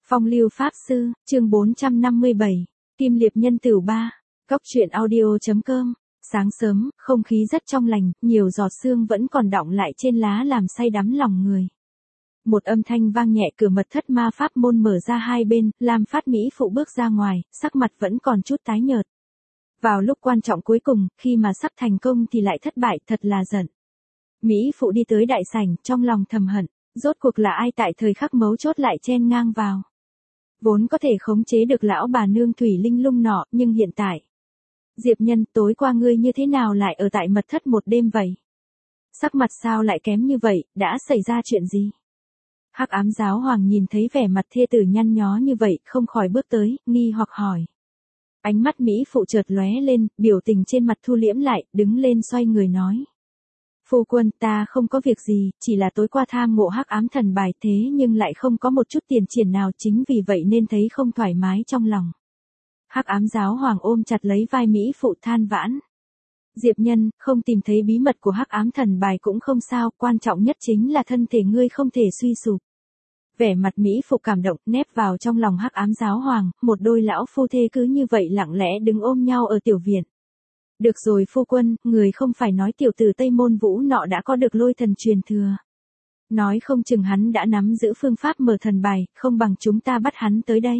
Phong lưu Pháp Sư, chương 457, Kim Liệp Nhân Tửu 3, Cóc truyện audio.com. Sáng sớm, không khí rất trong lành, nhiều giọt sương vẫn còn đọng lại trên lá làm say đắm lòng người. Một âm thanh vang nhẹ, cửa mật thất ma pháp môn mở ra hai bên, Lam Phát Mỹ phụ bước ra ngoài, sắc mặt vẫn còn chút tái nhợt. Vào lúc quan trọng cuối cùng, khi mà sắp thành công thì lại thất bại, thật là giận. Mỹ phụ đi tới đại sảnh, trong lòng thầm hận, rốt cuộc là ai tại thời khắc mấu chốt lại chen ngang vào. Vốn có thể khống chế được lão bà nương Thủy Linh Lung nọ, nhưng hiện tại. Diệp Nhân, tối qua ngươi như thế nào lại ở tại mật thất một đêm vậy? Sắc mặt sao lại kém như vậy, đã xảy ra chuyện gì? Hắc Ám Giáo Hoàng nhìn thấy vẻ mặt thê tử nhăn nhó như vậy, không khỏi bước tới, nghi hoặc hỏi. Ánh mắt Mỹ phụ chợt lóe lên, biểu tình trên mặt thu liễm lại, đứng lên xoay người nói. Phu quân, ta không có việc gì, chỉ là tối qua tham ngộ Hắc Ám Thần Bài thế nhưng lại không có một chút tiền triển nào, chính vì vậy nên thấy không thoải mái trong lòng. Hắc Ám Giáo Hoàng ôm chặt lấy vai Mỹ phụ than vãn. Diệp Nhân, không tìm thấy bí mật của Hắc Ám Thần Bài cũng không sao, quan trọng nhất chính là thân thể ngươi không thể suy sụp. Vẻ mặt Mỹ phụ cảm động, nép vào trong lòng Hắc Ám Giáo Hoàng, một đôi lão phu thê cứ như vậy lặng lẽ đứng ôm nhau ở tiểu viện. Được rồi phu quân, người không phải nói tiểu tử Tây Môn Vũ nọ đã có được lôi thần truyền thừa. Nói không chừng hắn đã nắm giữ phương pháp mở thần bài, không bằng chúng ta bắt hắn tới đây.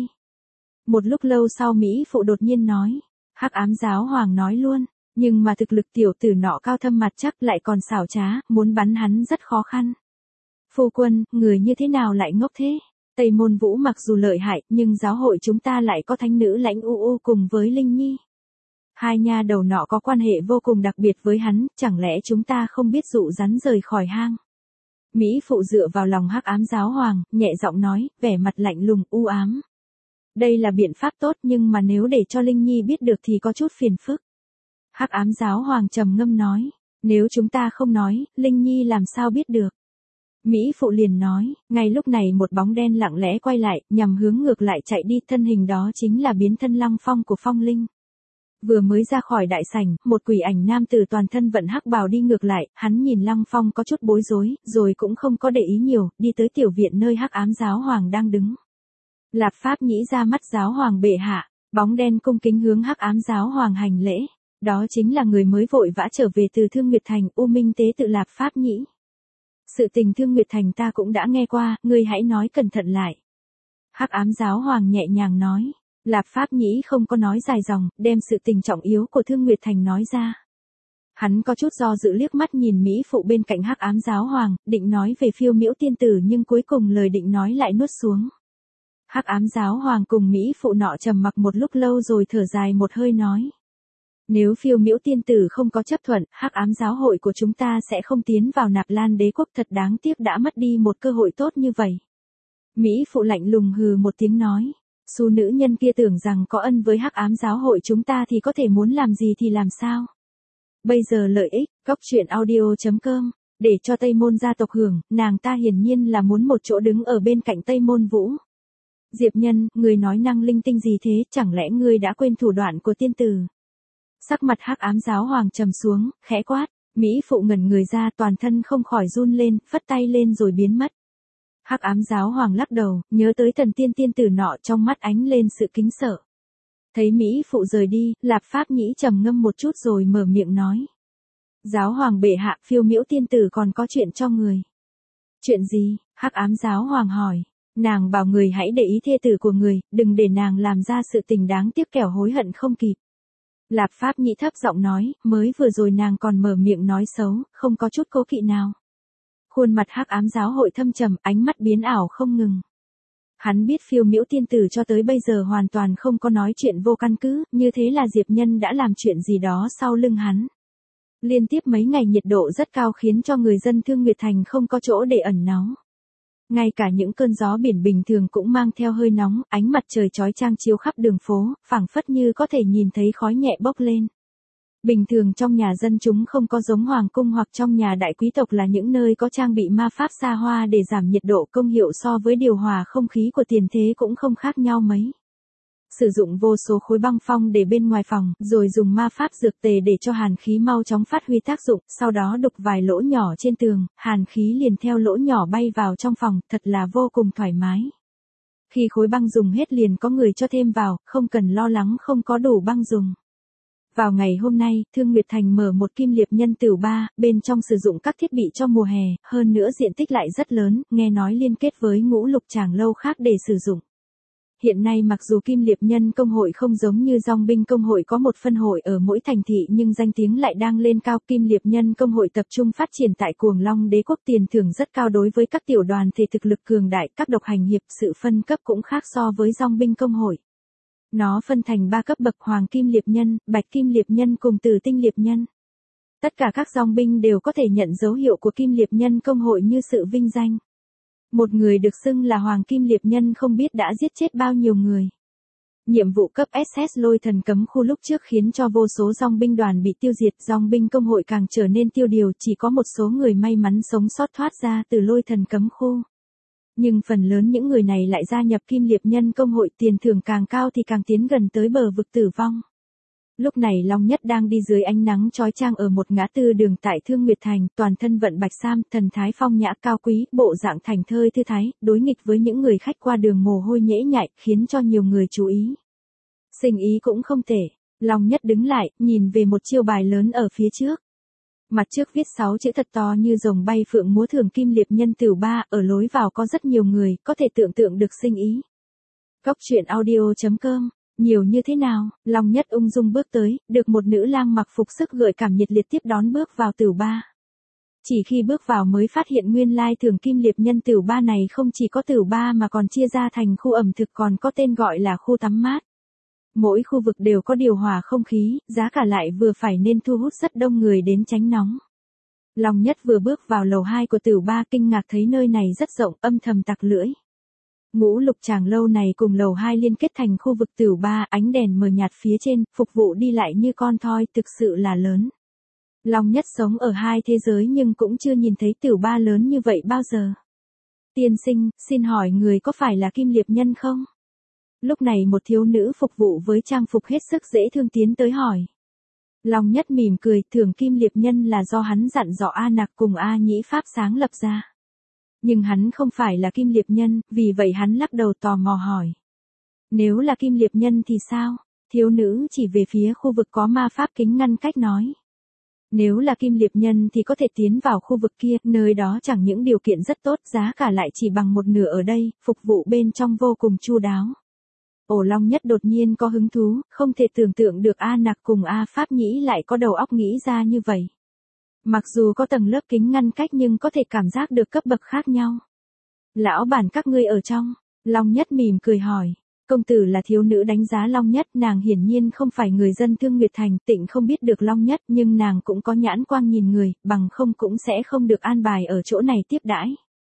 Một lúc lâu sau Mỹ phụ đột nhiên nói. Hắc Ám Giáo Hoàng nói luôn, nhưng mà thực lực tiểu tử nọ cao thâm mặt chắc lại còn xảo trá, muốn bắn hắn rất khó khăn. Phu quân, người như thế nào lại ngốc thế? Tây Môn Vũ mặc dù lợi hại, nhưng giáo hội chúng ta lại có thánh nữ Lãnh U U cùng với Linh Nhi. Hai nha đầu nọ có quan hệ vô cùng đặc biệt với hắn, chẳng lẽ chúng ta không biết dụ rắn rời khỏi hang? Mỹ phụ dựa vào lòng Hắc Ám Giáo Hoàng, nhẹ giọng nói, vẻ mặt lạnh lùng u ám. Đây là biện pháp tốt nhưng mà nếu để cho Linh Nhi biết được thì có chút phiền phức. Hắc Ám Giáo Hoàng trầm ngâm nói, nếu chúng ta không nói, Linh Nhi làm sao biết được? Mỹ phụ liền nói, ngay lúc này một bóng đen lặng lẽ quay lại, nhằm hướng ngược lại chạy đi, thân hình đó chính là biến thân Lăng Phong của Phong Linh. Vừa mới ra khỏi đại sảnh, một quỷ ảnh nam tử toàn thân vận hắc bào đi ngược lại, hắn nhìn Lăng Phong có chút bối rối, rồi cũng không có để ý nhiều, đi tới tiểu viện nơi Hắc Ám Giáo Hoàng đang đứng. Lạp Pháp Nhĩ ra mắt Giáo Hoàng bệ hạ, bóng đen cung kính hướng Hắc Ám Giáo Hoàng hành lễ, đó chính là người mới vội vã trở về từ Thương Nguyệt Thành, U Minh Tế tự Lạp Pháp Nhĩ. Sự tình Thương Nguyệt Thành ta cũng đã nghe qua, ngươi hãy nói cẩn thận lại. Hắc Ám Giáo Hoàng nhẹ nhàng nói. Lạp Pháp Nhĩ không có nói dài dòng, đem sự tình trọng yếu của Thương Nguyệt Thành nói ra. Hắn có chút do dự liếc mắt nhìn Mỹ phụ bên cạnh Hắc Ám Giáo Hoàng, định nói về Phiêu Miễu tiên tử nhưng cuối cùng lời định nói lại nuốt xuống. Hắc Ám Giáo Hoàng cùng Mỹ phụ nọ trầm mặc một lúc lâu rồi thở dài một hơi nói. Nếu Phiêu Miễu tiên tử không có chấp thuận, Hắc Ám Giáo hội của chúng ta sẽ không tiến vào Nạp Lan Đế quốc, thật đáng tiếc đã mất đi một cơ hội tốt như vậy. Mỹ phụ lạnh lùng hừ một tiếng nói. Su nữ nhân kia tưởng rằng có ân với Hắc Ám Giáo hội chúng ta thì có thể muốn làm gì thì làm sao. Bây giờ lợi ích, Cóc truyện audio.com, để cho Tây Môn gia tộc hưởng, nàng ta hiển nhiên là muốn một chỗ đứng ở bên cạnh Tây Môn Vũ. Diệp Nhân, người nói năng linh tinh gì thế, chẳng lẽ ngươi đã quên thủ đoạn của tiên tử? Sắc mặt Hắc Ám Giáo Hoàng trầm xuống, khẽ quát, Mỹ phụ ngẩn người ra, toàn thân không khỏi run lên, phất tay lên rồi biến mất. Hắc Ám Giáo Hoàng lắc đầu, nhớ tới thần tiên tiên tử nọ, trong mắt ánh lên sự kính sợ. Thấy Mỹ phụ rời đi, Lạp Pháp Nhĩ trầm ngâm một chút rồi mở miệng nói. Giáo Hoàng bệ hạ, Phiêu Miễu tiên tử còn có chuyện cho người. Chuyện gì? Hắc Ám Giáo Hoàng hỏi. Nàng bảo người hãy để ý thê tử của người, đừng để nàng làm ra sự tình đáng tiếc kẻo hối hận không kịp. Lạp Pháp Nhĩ thấp giọng nói, mới vừa rồi nàng còn mở miệng nói xấu, không có chút cố kỵ nào. Khuôn mặt Hắc Ám Giáo hội thâm trầm, ánh mắt biến ảo không ngừng. Hắn biết Phiêu Miễu tiên tử cho tới bây giờ hoàn toàn không có nói chuyện vô căn cứ, như thế là Diệp Nhân đã làm chuyện gì đó sau lưng hắn. Liên tiếp mấy ngày nhiệt độ rất cao khiến cho người dân Thương Nguyệt Thành không có chỗ để ẩn náu. Ngay cả những cơn gió biển bình thường cũng mang theo hơi nóng, ánh mặt trời chói chang chiếu khắp đường phố, phảng phất như có thể nhìn thấy khói nhẹ bốc lên. Bình thường trong nhà dân chúng không có giống hoàng cung hoặc trong nhà đại quý tộc là những nơi có trang bị ma pháp xa hoa để giảm nhiệt độ, công hiệu so với điều hòa không khí của tiền thế cũng không khác nhau mấy. Sử dụng vô số khối băng phong để bên ngoài phòng, rồi dùng ma pháp dược tề để cho hàn khí mau chóng phát huy tác dụng, sau đó đục vài lỗ nhỏ trên tường, hàn khí liền theo lỗ nhỏ bay vào trong phòng, thật là vô cùng thoải mái. Khi khối băng dùng hết liền có người cho thêm vào, không cần lo lắng không có đủ băng dùng. Vào ngày hôm nay, Thương Nguyệt Thành mở một Kim Liệp Nhân Tửu 3, bên trong sử dụng các thiết bị cho mùa hè, hơn nữa diện tích lại rất lớn, nghe nói liên kết với Ngũ Lục Tràng lâu khác để sử dụng. Hiện nay mặc dù Kim Liệp Nhân Công hội không giống như Dòng binh Công hội có một phân hội ở mỗi thành thị nhưng danh tiếng lại đang lên cao. Kim Liệp Nhân Công hội tập trung phát triển tại Cuồng Long Đế quốc, tiền thưởng rất cao đối với các tiểu đoàn thể thực lực cường đại, các độc hành hiệp, sự phân cấp cũng khác so với Dòng binh Công hội. Nó phân thành 3 cấp bậc: Hoàng Kim Liệp Nhân, Bạch Kim Liệp Nhân cùng Tử Tinh Liệp Nhân. Tất cả các dòng binh đều có thể nhận dấu hiệu của Kim Liệp Nhân Công hội như sự vinh danh. Một người được xưng là Hoàng Kim Liệp Nhân không biết đã giết chết bao nhiêu người. Nhiệm vụ cấp SS Lôi Thần Cấm Khu lúc trước khiến cho vô số dòng binh đoàn bị tiêu diệt, dòng binh công hội càng trở nên tiêu điều, chỉ có một số người may mắn sống sót thoát ra từ Lôi Thần Cấm Khu. Nhưng phần lớn những người này lại gia nhập Kim Liệp Nhân Công hội, tiền thưởng càng cao thì càng tiến gần tới bờ vực tử vong. Lúc này Long Nhất đang đi dưới ánh nắng chói chang ở một ngã tư đường tại Thương Nguyệt Thành, toàn thân vận bạch sam, thần thái phong nhã cao quý, bộ dạng thảnh thơi thư thái, đối nghịch với những người khách qua đường mồ hôi nhễ nhại, khiến cho nhiều người chú ý. Sinh ý cũng không tệ. Long Nhất đứng lại, nhìn về một chiêu bài lớn ở phía trước. Mặt trước viết 6 chữ thật to như rồng bay phượng múa: Thường Kim Liệp Nhân Tửu 3, ở lối vào có rất nhiều người, có thể tưởng tượng được sinh ý. Góc truyện audio.com. Nhiều như thế nào? Long Nhất ung dung bước tới, được một nữ lang mặc phục sức gợi cảm nhiệt liệt tiếp đón bước vào Tửu 3. Chỉ khi bước vào mới phát hiện nguyên lai Thường Kim Liệp Nhân Tửu 3 này không chỉ có Tửu 3 mà còn chia ra thành khu ẩm thực, còn có tên gọi là khu tắm mát. Mỗi khu vực đều có điều hòa không khí, giá cả lại vừa phải nên thu hút rất đông người đến tránh nóng. Long Nhất vừa bước vào lầu 2 của Tửu 3 kinh ngạc thấy nơi này rất rộng, âm thầm tặc lưỡi. Ngũ Lục Tràng lâu này cùng lầu 2 liên kết thành khu vực Tửu 3, ánh đèn mờ nhạt phía trên, phục vụ đi lại như con thoi, thực sự là lớn. Long Nhất sống ở hai thế giới nhưng cũng chưa nhìn thấy Tửu 3 lớn như vậy bao giờ. Tiên sinh, xin hỏi người có phải là Kim Liệp Nhân không? Lúc này một thiếu nữ phục vụ với trang phục hết sức dễ thương tiến tới hỏi. Long Nhất mỉm cười, Thường Kim Liệp Nhân là do hắn dặn dò A Nặc cùng A Nhĩ Pháp sáng lập ra. Nhưng hắn không phải là Kim Liệp Nhân, vì vậy hắn lắc đầu tò mò hỏi. Nếu là Kim Liệp Nhân thì sao? Thiếu nữ chỉ về phía khu vực có ma pháp kính ngăn cách nói. Nếu là Kim Liệp Nhân thì có thể tiến vào khu vực kia, nơi đó chẳng những điều kiện rất tốt, giá cả lại chỉ bằng một nửa ở đây, phục vụ bên trong vô cùng chu đáo. Ổ Long Nhất đột nhiên có hứng thú, không thể tưởng tượng được A Nặc cùng A Pháp Nhĩ lại có đầu óc nghĩ ra như vậy. Mặc dù có tầng lớp kính ngăn cách nhưng có thể cảm giác được cấp bậc khác nhau. Lão bản các ngươi ở trong, Long Nhất mỉm cười hỏi. Công tử là thiếu nữ đánh giá Long Nhất, nàng hiển nhiên không phải người dân Thương Nguyệt Thành, Tịnh không biết được Long Nhất nhưng nàng cũng có nhãn quang nhìn người, bằng không cũng sẽ không được an bài ở chỗ này tiếp đãi.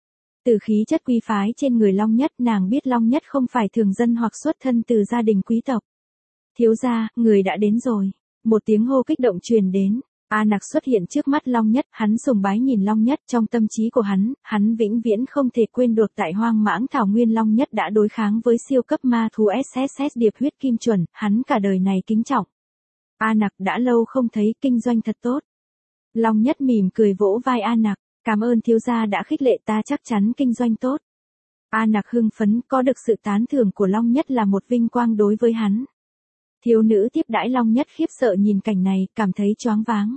Từ khí chất quý phái trên người Long Nhất, nàng biết Long Nhất không phải thường dân hoặc xuất thân từ gia đình quý tộc. Thiếu gia, người đã đến rồi. Một tiếng hô kích động truyền đến. A Nặc xuất hiện trước mắt Long Nhất, hắn sùng bái nhìn Long Nhất, trong tâm trí của hắn vĩnh viễn không thể quên được tại Hoang Mãng Thảo Nguyên Long Nhất đã đối kháng với siêu cấp ma thú SSS Điệp Huyết Kim Chuẩn, hắn cả đời này kính trọng. A Nặc đã lâu không thấy, kinh doanh thật tốt. Long Nhất mỉm cười vỗ vai A Nặc, cảm ơn thiếu gia đã khích lệ ta, chắc chắn kinh doanh tốt. A Nặc hưng phấn, có được sự tán thưởng của Long Nhất là một vinh quang đối với hắn. Thiếu nữ tiếp đãi Long Nhất khiếp sợ nhìn cảnh này, cảm thấy choáng váng.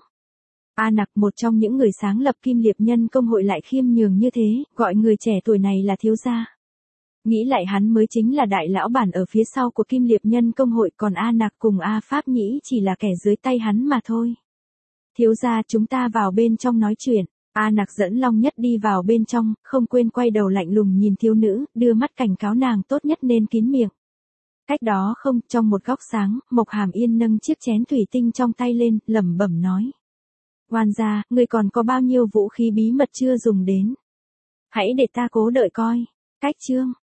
A Nặc, một trong những người sáng lập Kim Liệp Nhân Công hội lại khiêm nhường như thế, gọi người trẻ tuổi này là thiếu gia. Nghĩ lại hắn mới chính là đại lão bản ở phía sau của Kim Liệp Nhân Công hội, còn A Nặc cùng A Pháp Nhĩ chỉ là kẻ dưới tay hắn mà thôi. Thiếu gia, chúng ta vào bên trong nói chuyện. A Nặc dẫn Long Nhất đi vào bên trong, không quên quay đầu lạnh lùng nhìn thiếu nữ, đưa mắt cảnh cáo nàng tốt nhất nên kín miệng. Cách đó không, trong một góc sáng, Mộc Hàm Yên nâng chiếc chén thủy tinh trong tay lên, lẩm bẩm nói. Oan gia, ngươi còn có bao nhiêu vũ khí bí mật chưa dùng đến? Hãy để ta cố đợi coi. Cách chương.